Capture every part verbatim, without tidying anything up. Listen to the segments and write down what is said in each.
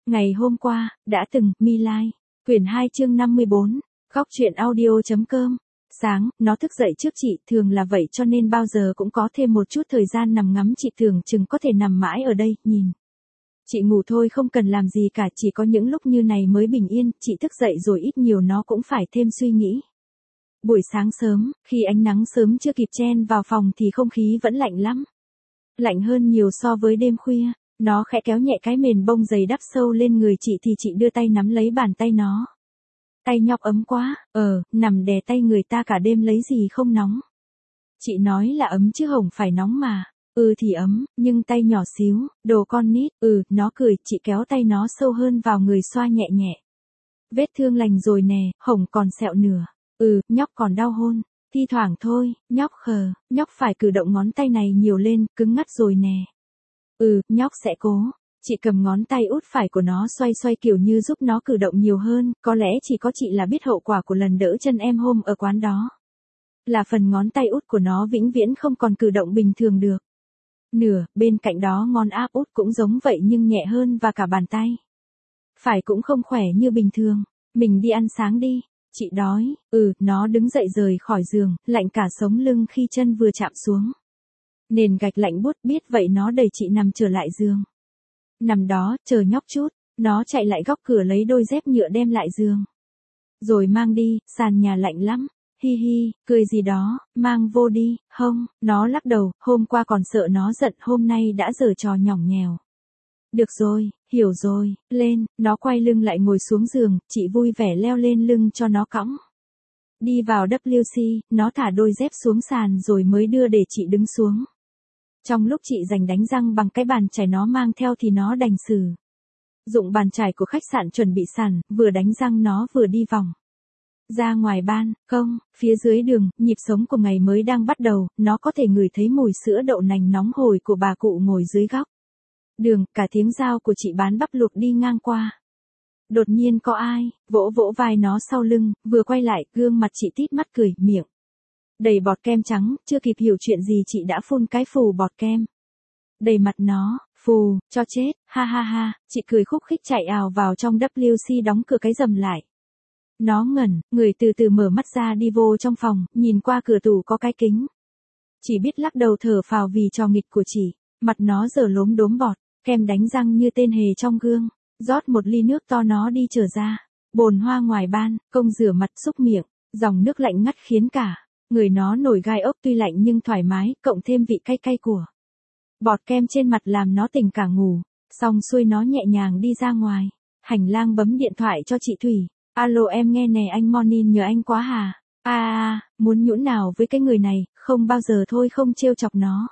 Ngày hôm qua, đã từng, Mi Lai. Quyển hai chương năm mươi bốn, góc truyện audio.com. Sáng, nó thức dậy trước chị, thường là vậy cho nên bao giờ cũng có thêm một chút thời gian nằm ngắm chị, tưởng chừng có thể nằm mãi ở đây, nhìn. Chị ngủ thôi, không cần làm gì cả, chỉ có những lúc như này mới bình yên, chị thức dậy rồi ít nhiều nó cũng phải thêm suy nghĩ. Buổi sáng sớm, khi ánh nắng sớm chưa kịp chen vào phòng thì không khí vẫn lạnh lắm. Lạnh hơn nhiều so với đêm khuya. Nó khẽ kéo nhẹ cái mền bông dày đắp sâu lên người chị thì chị đưa tay nắm lấy bàn tay nó. Tay nhóc ấm quá, ờ, nằm đè tay người ta cả đêm lấy gì không nóng. Chị nói là ấm chứ không phải nóng mà. Ừ thì ấm, nhưng tay nhỏ xíu, đồ con nít, ừ, nó cười, chị kéo tay nó sâu hơn vào người xoa nhẹ nhẹ. Vết thương lành rồi nè, hổng còn sẹo nửa. Ừ, nhóc còn đau hôn. Thi thoảng thôi, nhóc khờ, nhóc phải cử động ngón tay này nhiều lên, cứng ngắt rồi nè. Ừ, nhóc sẽ cố. Chị cầm ngón tay út phải của nó xoay xoay kiểu như giúp nó cử động nhiều hơn, có lẽ chỉ có chị là biết hậu quả của lần đỡ chân em hôm ở quán đó. Là phần ngón tay út của nó vĩnh viễn không còn cử động bình thường được. Nửa, bên cạnh đó ngón áp út cũng giống vậy nhưng nhẹ hơn và cả bàn tay. Phải cũng không khỏe như bình thường. Mình đi ăn sáng đi. Chị đói. Ừ, nó đứng dậy rời khỏi giường, lạnh cả sống lưng khi chân vừa chạm xuống. Nền gạch lạnh buốt, biết vậy nó đẩy chị nằm trở lại giường. Nằm đó, chờ nhóc chút, nó chạy lại góc cửa lấy đôi dép nhựa đem lại giường. Rồi mang đi, sàn nhà lạnh lắm. Hi hi, cười gì đó, mang vô đi, không, nó lắc đầu, hôm qua còn sợ nó giận, hôm nay đã giở trò nhỏng nhèo. Được rồi, hiểu rồi, lên, nó quay lưng lại ngồi xuống giường, chị vui vẻ leo lên lưng cho nó cõng. Đi vào vê xê, nó thả đôi dép xuống sàn rồi mới đưa để chị đứng xuống. Trong lúc chị giành đánh răng bằng cái bàn chải nó mang theo thì nó đành sử dụng bàn chải của khách sạn chuẩn bị sẵn, vừa đánh răng nó vừa đi vòng ra ngoài ban công, phía dưới đường, nhịp sống của ngày mới đang bắt đầu, nó có thể ngửi thấy mùi sữa đậu nành nóng hổi của bà cụ ngồi dưới góc đường, cả tiếng dao của chị bán bắp luộc đi ngang qua. Đột nhiên có ai vỗ vỗ vai nó sau lưng, vừa quay lại, gương mặt chị tít mắt cười, miệng đầy bọt kem trắng, chưa kịp hiểu chuyện gì chị đã phun cái phù bọt kem đầy mặt nó. Phù, cho chết, ha ha ha, chị cười khúc khích chạy ào vào trong vê xê đóng cửa cái rầm lại. Nó ngẩn, người từ từ mở mắt ra đi vô trong phòng, nhìn qua cửa tủ có cái kính. Chỉ biết lắc đầu thở phào vì trò nghịch của chị, mặt nó giờ lốm đốm bọt, kem đánh răng như tên hề trong gương, rót một ly nước to nó đi trở ra. Bồn hoa ngoài ban, công rửa mặt xúc miệng, dòng nước lạnh ngắt khiến cả người nó nổi gai ốc, tuy lạnh nhưng thoải mái, cộng thêm vị cay cay của bọt kem trên mặt làm nó tỉnh cả ngủ. Xong xuôi nó nhẹ nhàng đi ra ngoài. Hành lang bấm điện thoại cho chị Thủy. Alo em nghe nè, anh Morning nhờ anh quá hà. À à, muốn nhũn nào với cái người này, không bao giờ thôi, không trêu chọc nó.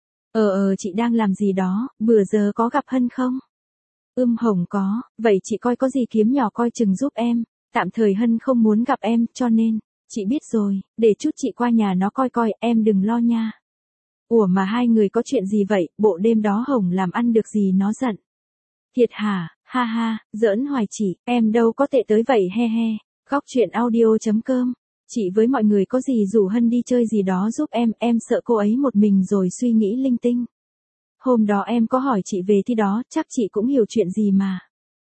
Ờ ờ chị đang làm gì đó, bữa giờ có gặp Hân không? Ưm hổng có, vậy chị coi có gì kiếm nhỏ coi chừng giúp em. Tạm thời Hân không muốn gặp em, cho nên, chị biết rồi, để chút chị qua nhà nó coi coi, em đừng lo nha. Ủa mà hai người có chuyện gì vậy, bộ đêm đó Hồng làm ăn được gì nó giận. Thiệt hả, ha ha, giỡn hoài chị, em đâu có tệ tới vậy he he. Góc truyện audio.com. Chị với mọi người có gì rủ Hân đi chơi gì đó giúp em, em sợ cô ấy một mình rồi suy nghĩ linh tinh. Hôm đó em có hỏi chị về thi đó, chắc chị cũng hiểu chuyện gì mà.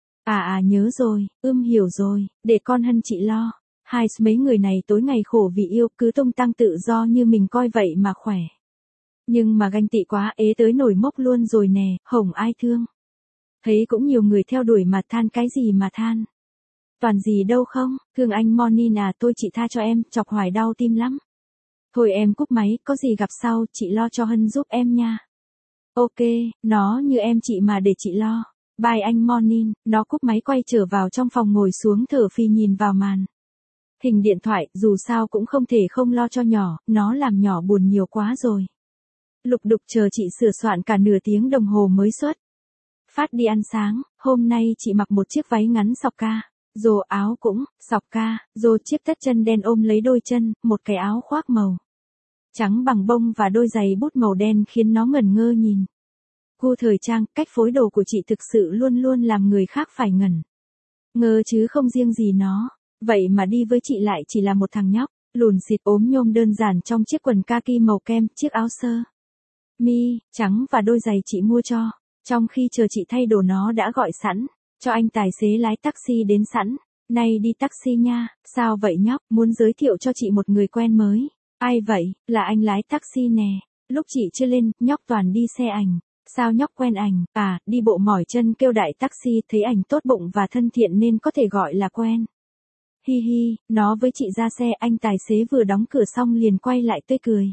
À à nhớ rồi, ưm hiểu rồi, để con Hân chị lo. Hai mấy người này tối ngày khổ vì yêu, cứ tung tăng tự do như mình coi vậy mà khỏe. Nhưng mà ganh tị quá, ế tới nổi mốc luôn rồi nè, hổng ai thương. Thấy cũng nhiều người theo đuổi mà than cái gì mà than. Toàn gì đâu không, thương anh Morning à, tôi chị tha cho em, chọc hoài đau tim lắm. Thôi em cúp máy, có gì gặp sau, chị lo cho Hân giúp em nha. Ok, nó như em chị mà để chị lo. Bye anh Morning, nó cúp máy quay trở vào trong phòng ngồi xuống thở phì nhìn vào màn hình điện thoại, dù sao cũng không thể không lo cho nhỏ, nó làm nhỏ buồn nhiều quá rồi. Lục đục chờ chị sửa soạn cả nửa tiếng đồng hồ mới xuất phát đi ăn sáng. Hôm nay chị mặc một chiếc váy ngắn sọc ca, rồi áo cũng sọc ca, rồi chiếc tất chân đen ôm lấy đôi chân, một cái áo khoác màu trắng bằng bông và đôi giày bút màu đen khiến nó ngẩn ngơ nhìn. Gu thời trang, cách phối đồ của chị thực sự luôn luôn làm người khác phải ngẩn ngơ chứ không riêng gì nó. Vậy mà đi với chị lại chỉ là một thằng nhóc lùn xịt ốm nhôm đơn giản trong chiếc quần kaki màu kem, chiếc áo sơ mi trắng và đôi giày chị mua cho. Trong khi chờ chị thay đồ nó đã gọi sẵn cho anh tài xế lái taxi đến sẵn. Này đi taxi nha, sao vậy nhóc, muốn giới thiệu cho chị một người quen mới. Ai vậy, là anh lái taxi nè. Lúc chị chưa lên, nhóc toàn đi xe ảnh. Sao nhóc quen ảnh, à, đi bộ mỏi chân kêu đại taxi, thấy ảnh tốt bụng và thân thiện nên có thể gọi là quen. Hi hi, nó với chị ra xe, anh tài xế vừa đóng cửa xong liền quay lại tươi cười.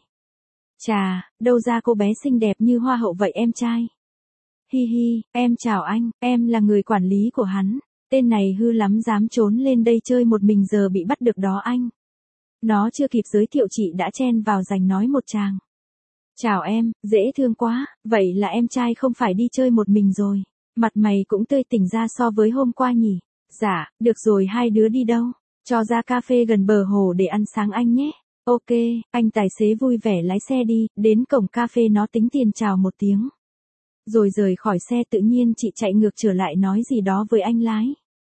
Chà, đâu ra cô bé xinh đẹp như hoa hậu vậy em trai. Hi hi, em chào anh, em là người quản lý của hắn. Tên này hư lắm dám trốn lên đây chơi một mình giờ bị bắt được đó anh. Nó chưa kịp giới thiệu chị đã chen vào giành nói một tràng. Chào em, dễ thương quá, vậy là em trai không phải đi chơi một mình rồi. Mặt mày cũng tươi tỉnh ra so với hôm qua nhỉ. Dạ, được rồi hai đứa đi đâu? Cho ra cà phê gần bờ hồ để ăn sáng anh nhé. Ok, anh tài xế vui vẻ lái xe đi, đến cổng cà phê nó tính tiền chào một tiếng. Rồi rời khỏi xe tự nhiên chị chạy ngược trở lại nói gì đó với anh lái.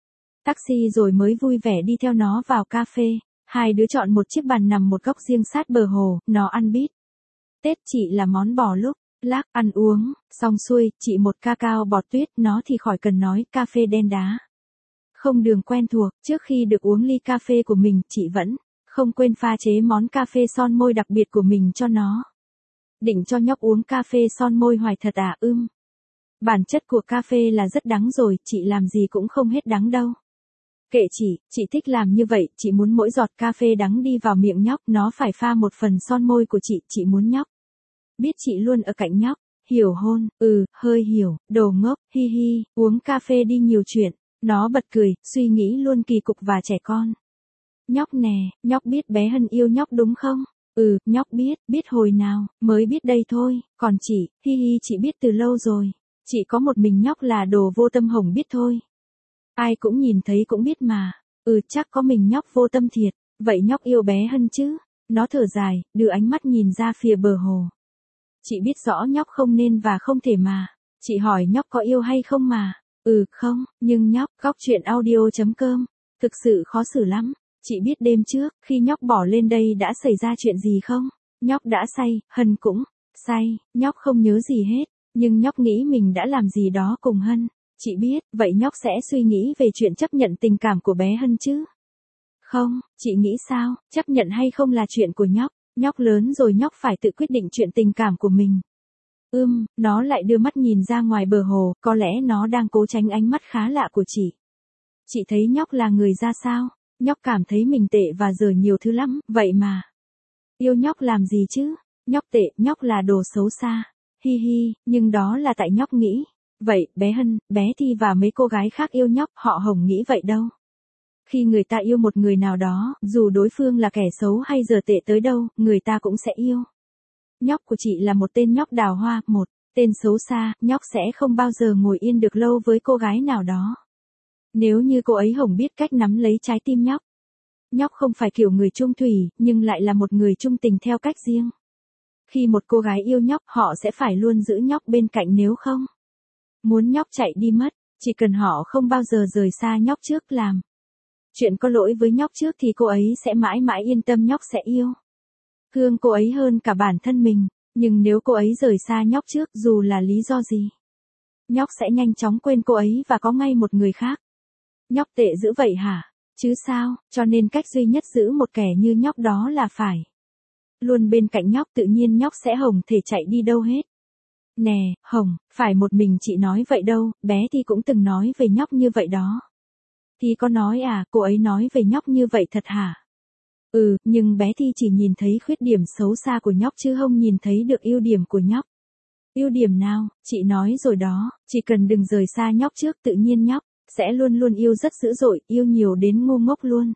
Taxi rồi mới vui vẻ đi theo nó vào cà phê. Hai đứa chọn một chiếc bàn nằm một góc riêng sát bờ hồ, nó ăn bít tết, chị là món bò lúc lác ăn uống, xong xuôi, chị một cacao bọt tuyết, nó thì khỏi cần nói, cà phê đen đá. Không đường quen thuộc, trước khi được uống ly cà phê của mình, chị vẫn không quên pha chế món cà phê son môi đặc biệt của mình cho nó. Định cho nhóc uống cà phê son môi hoài thật à, ưm. Bản chất của cà phê là rất đắng rồi, chị làm gì cũng không hết đắng đâu. Kệ chị, chị thích làm như vậy, chị muốn mỗi giọt cà phê đắng đi vào miệng nhóc, nó phải pha một phần son môi của chị, chị muốn nhóc biết chị luôn ở cạnh nhóc. Hiểu hôn, ừ, hơi hiểu, đồ ngốc, hi hi, uống cà phê đi nhiều chuyện. Nó bật cười, suy nghĩ luôn kỳ cục và trẻ con. Nhóc nè, nhóc biết bé Hân yêu nhóc đúng không? Ừ, nhóc biết, biết hồi nào, mới biết đây thôi, còn chị, hi hi chị biết từ lâu rồi. Chị có một mình nhóc là đồ vô tâm hồng biết thôi. Ai cũng nhìn thấy cũng biết mà. Ừ, chắc có mình nhóc vô tâm thiệt. Vậy nhóc yêu bé Hân chứ? Nó thở dài, đưa ánh mắt nhìn ra phía bờ hồ. Chị biết rõ nhóc không nên và không thể mà. Chị hỏi nhóc có yêu hay không mà. Ừ, không, nhưng nhóc, góc chuyện audio chấm com. Thực sự khó xử lắm. Chị biết đêm trước, khi nhóc bỏ lên đây đã xảy ra chuyện gì không? Nhóc đã say, Hân cũng say, nhóc không nhớ gì hết. Nhưng nhóc nghĩ mình đã làm gì đó cùng Hân. Chị biết, vậy nhóc sẽ suy nghĩ về chuyện chấp nhận tình cảm của bé Hân chứ? Không, chị nghĩ sao, chấp nhận hay không là chuyện của nhóc. Nhóc lớn rồi nhóc phải tự quyết định chuyện tình cảm của mình. Ưm, nó lại đưa mắt nhìn ra ngoài bờ hồ, có lẽ nó đang cố tránh ánh mắt khá lạ của chị. Chị thấy nhóc là người ra sao? Nhóc cảm thấy mình tệ và dở nhiều thứ lắm, vậy mà. Yêu nhóc làm gì chứ? Nhóc tệ, nhóc là đồ xấu xa. Hi hi, nhưng đó là tại nhóc nghĩ. Vậy, bé Hân, bé Thi và mấy cô gái khác yêu nhóc, họ hổng nghĩ vậy đâu. Khi người ta yêu một người nào đó, dù đối phương là kẻ xấu hay dở tệ tới đâu, người ta cũng sẽ yêu. Nhóc của chị là một tên nhóc đào hoa, một tên xấu xa, nhóc sẽ không bao giờ ngồi yên được lâu với cô gái nào đó. Nếu như cô ấy hổng biết cách nắm lấy trái tim nhóc. Nhóc không phải kiểu người chung thủy, nhưng lại là một người chung tình theo cách riêng. Khi một cô gái yêu nhóc, họ sẽ phải luôn giữ nhóc bên cạnh nếu không muốn nhóc chạy đi mất, chỉ cần họ không bao giờ rời xa nhóc trước làm chuyện có lỗi với nhóc trước thì cô ấy sẽ mãi mãi yên tâm nhóc sẽ yêu thương cô ấy hơn cả bản thân mình, nhưng nếu cô ấy rời xa nhóc trước dù là lý do gì, nhóc sẽ nhanh chóng quên cô ấy và có ngay một người khác. Nhóc tệ dữ vậy hả? Chứ sao, cho nên cách duy nhất giữ một kẻ như nhóc đó là phải luôn bên cạnh nhóc, tự nhiên nhóc sẽ hổng thể chạy đi đâu hết. Nè, Hồng, phải một mình chị nói vậy đâu, bé Thi cũng từng nói về nhóc như vậy đó. Thi có nói à, cô ấy nói về nhóc như vậy thật hả? Ừ, nhưng bé Thi chỉ nhìn thấy khuyết điểm xấu xa của nhóc chứ không nhìn thấy được ưu điểm của nhóc. Ưu điểm nào, chị nói rồi đó, chỉ cần đừng rời xa nhóc trước tự nhiên nhóc sẽ luôn luôn yêu rất dữ dội, yêu nhiều đến ngu ngốc luôn.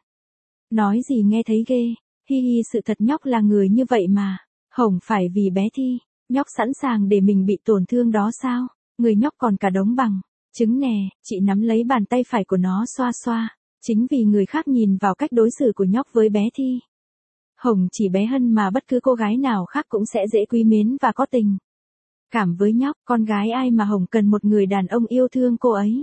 Nói gì nghe thấy ghê, hi hi sự thật nhóc là người như vậy mà, hổng phải vì bé Thi. Nhóc sẵn sàng để mình bị tổn thương đó sao? Người nhóc còn cả đống bằng trứng nè, chị nắm lấy bàn tay phải của nó xoa xoa. Chính vì người khác nhìn vào cách đối xử của nhóc với bé Thi. Hồng chỉ bé Hân mà bất cứ cô gái nào khác cũng sẽ dễ quý mến và có tình cảm với nhóc, con gái ai mà Hồng cần một người đàn ông yêu thương cô ấy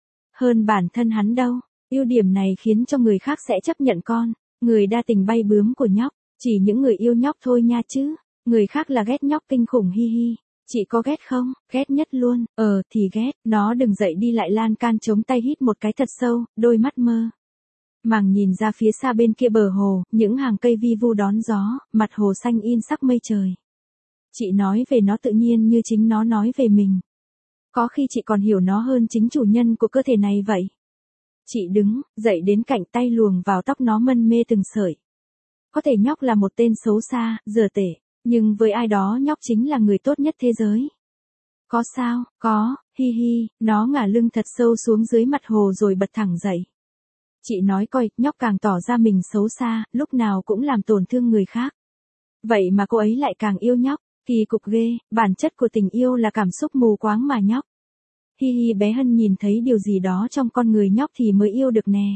hơn bản thân hắn đâu. Ưu điểm này khiến cho người khác sẽ chấp nhận con người đa tình bay bướm của nhóc, chỉ những người yêu nhóc thôi nha chứ. Người khác là ghét nhóc kinh khủng hi hi. Chị có ghét không? Ghét nhất luôn. Ờ thì ghét. Nó đứng dậy đi lại lan can chống tay hít một cái thật sâu, đôi mắt mơ màng nhìn ra phía xa bên kia bờ hồ, những hàng cây vi vu đón gió, mặt hồ xanh in sắc mây trời. Chị nói về nó tự nhiên như chính nó nói về mình. Có khi chị còn hiểu nó hơn chính chủ nhân của cơ thể này vậy. Chị đứng, dậy đến cạnh tay luồng vào tóc nó mân mê từng sợi. Có thể nhóc là một tên xấu xa, dở tể, nhưng với ai đó nhóc chính là người tốt nhất thế giới. Có sao, có, hi hi, nó ngả lưng thật sâu xuống dưới mặt hồ rồi bật thẳng dậy. Chị nói coi, nhóc càng tỏ ra mình xấu xa, lúc nào cũng làm tổn thương người khác. Vậy mà cô ấy lại càng yêu nhóc, kỳ cục ghê, bản chất của tình yêu là cảm xúc mù quáng mà nhóc. Hi hi bé Hân nhìn thấy điều gì đó trong con người nhóc thì mới yêu được nè.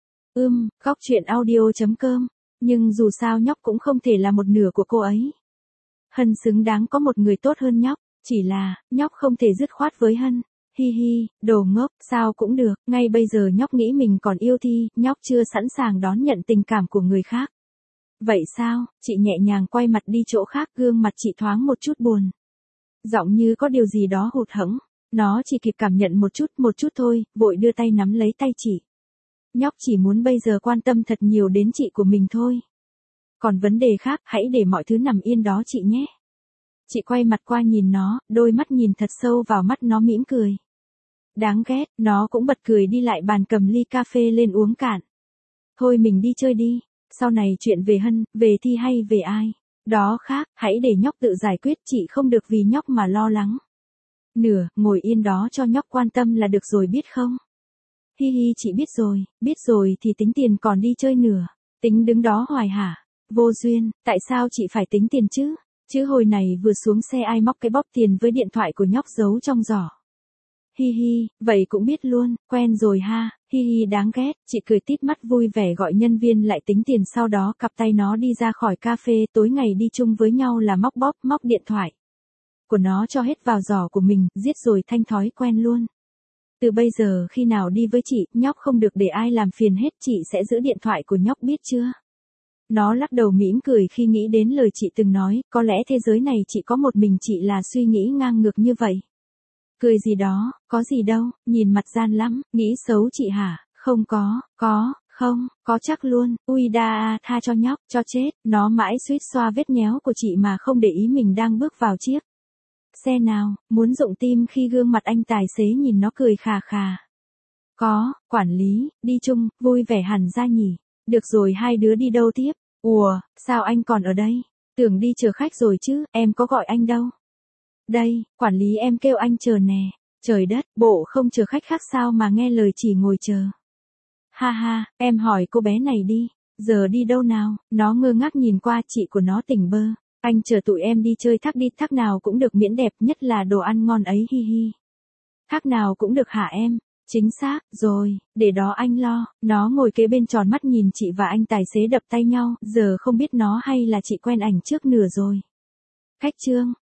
Ưm, góc truyện audio.com, nhưng dù sao nhóc cũng không thể là một nửa của cô ấy. Hân xứng đáng có một người tốt hơn nhóc, chỉ là, nhóc không thể dứt khoát với Hân. Hi hi, đồ ngốc, sao cũng được, ngay bây giờ nhóc nghĩ mình còn yêu Thi, nhóc chưa sẵn sàng đón nhận tình cảm của người khác. Vậy sao, chị nhẹ nhàng quay mặt đi chỗ khác, gương mặt chị thoáng một chút buồn. Giọng như có điều gì đó hụt hẫng, nó chỉ kịp cảm nhận một chút, một chút thôi, vội đưa tay nắm lấy tay chị. Nhóc chỉ muốn bây giờ quan tâm thật nhiều đến chị của mình thôi. Còn vấn đề khác, hãy để mọi thứ nằm yên đó chị nhé. Chị quay mặt qua nhìn nó, đôi mắt nhìn thật sâu vào mắt nó mỉm cười. Đáng ghét, nó cũng bật cười đi lại bàn cầm ly cà phê lên uống cạn. Thôi mình đi chơi đi, sau này chuyện về Hân, về Thi hay về ai, đó khác, hãy để nhóc tự giải quyết, chị không được vì nhóc mà lo lắng. Nửa, ngồi yên đó cho nhóc quan tâm là được rồi biết không? Hi hi chị biết rồi, biết rồi thì tính tiền còn đi chơi nửa, tính đứng đó hoài hả? Vô duyên, tại sao chị phải tính tiền chứ? Chứ hồi này vừa xuống xe ai móc cái bóp tiền với điện thoại của nhóc giấu trong giỏ. Hi hi, vậy cũng biết luôn, quen rồi ha, hi hi đáng ghét, chị cười tít mắt vui vẻ gọi nhân viên lại tính tiền sau đó cặp tay nó đi ra khỏi cà phê, tối ngày đi chung với nhau là móc bóp, móc điện thoại của nó cho hết vào giỏ của mình, giết rồi thanh thói quen luôn. Từ bây giờ khi nào đi với chị, nhóc không được để ai làm phiền hết, chị sẽ giữ điện thoại của nhóc biết chưa? Nó lắc đầu mỉm cười khi nghĩ đến lời chị từng nói, có lẽ thế giới này chỉ có một mình chị là suy nghĩ ngang ngược như vậy. Cười gì đó, có gì đâu, nhìn mặt gian lắm, nghĩ xấu chị hả? Không có, có, không, có chắc luôn, ui đa, tha cho nhóc, cho chết, nó mãi suýt xoa vết nhéo của chị mà không để ý mình đang bước vào chiếc xe nào, muốn rụng tim khi gương mặt anh tài xế nhìn nó cười khà khà. Có, quản lý, đi chung, vui vẻ hẳn ra nhỉ. Được rồi hai đứa đi đâu tiếp? Ủa, sao anh còn ở đây? Tưởng đi chờ khách rồi chứ, em có gọi anh đâu. Đây, quản lý em kêu anh chờ nè. Trời đất, bộ không chờ khách khác sao mà nghe lời chỉ ngồi chờ. Ha ha, em hỏi cô bé này đi, giờ đi đâu nào? Nó ngơ ngác nhìn qua, chị của nó tỉnh bơ. Anh chờ tụi em đi chơi thác đi, thác nào cũng được miễn đẹp, nhất là đồ ăn ngon ấy hi hi. Thác nào cũng được hả em? Chính xác, rồi, để đó anh lo. Nó ngồi kế bên tròn mắt nhìn chị và anh tài xế đập tay nhau, giờ không biết nó hay là chị quen ảnh trước nửa rồi. Khách trương,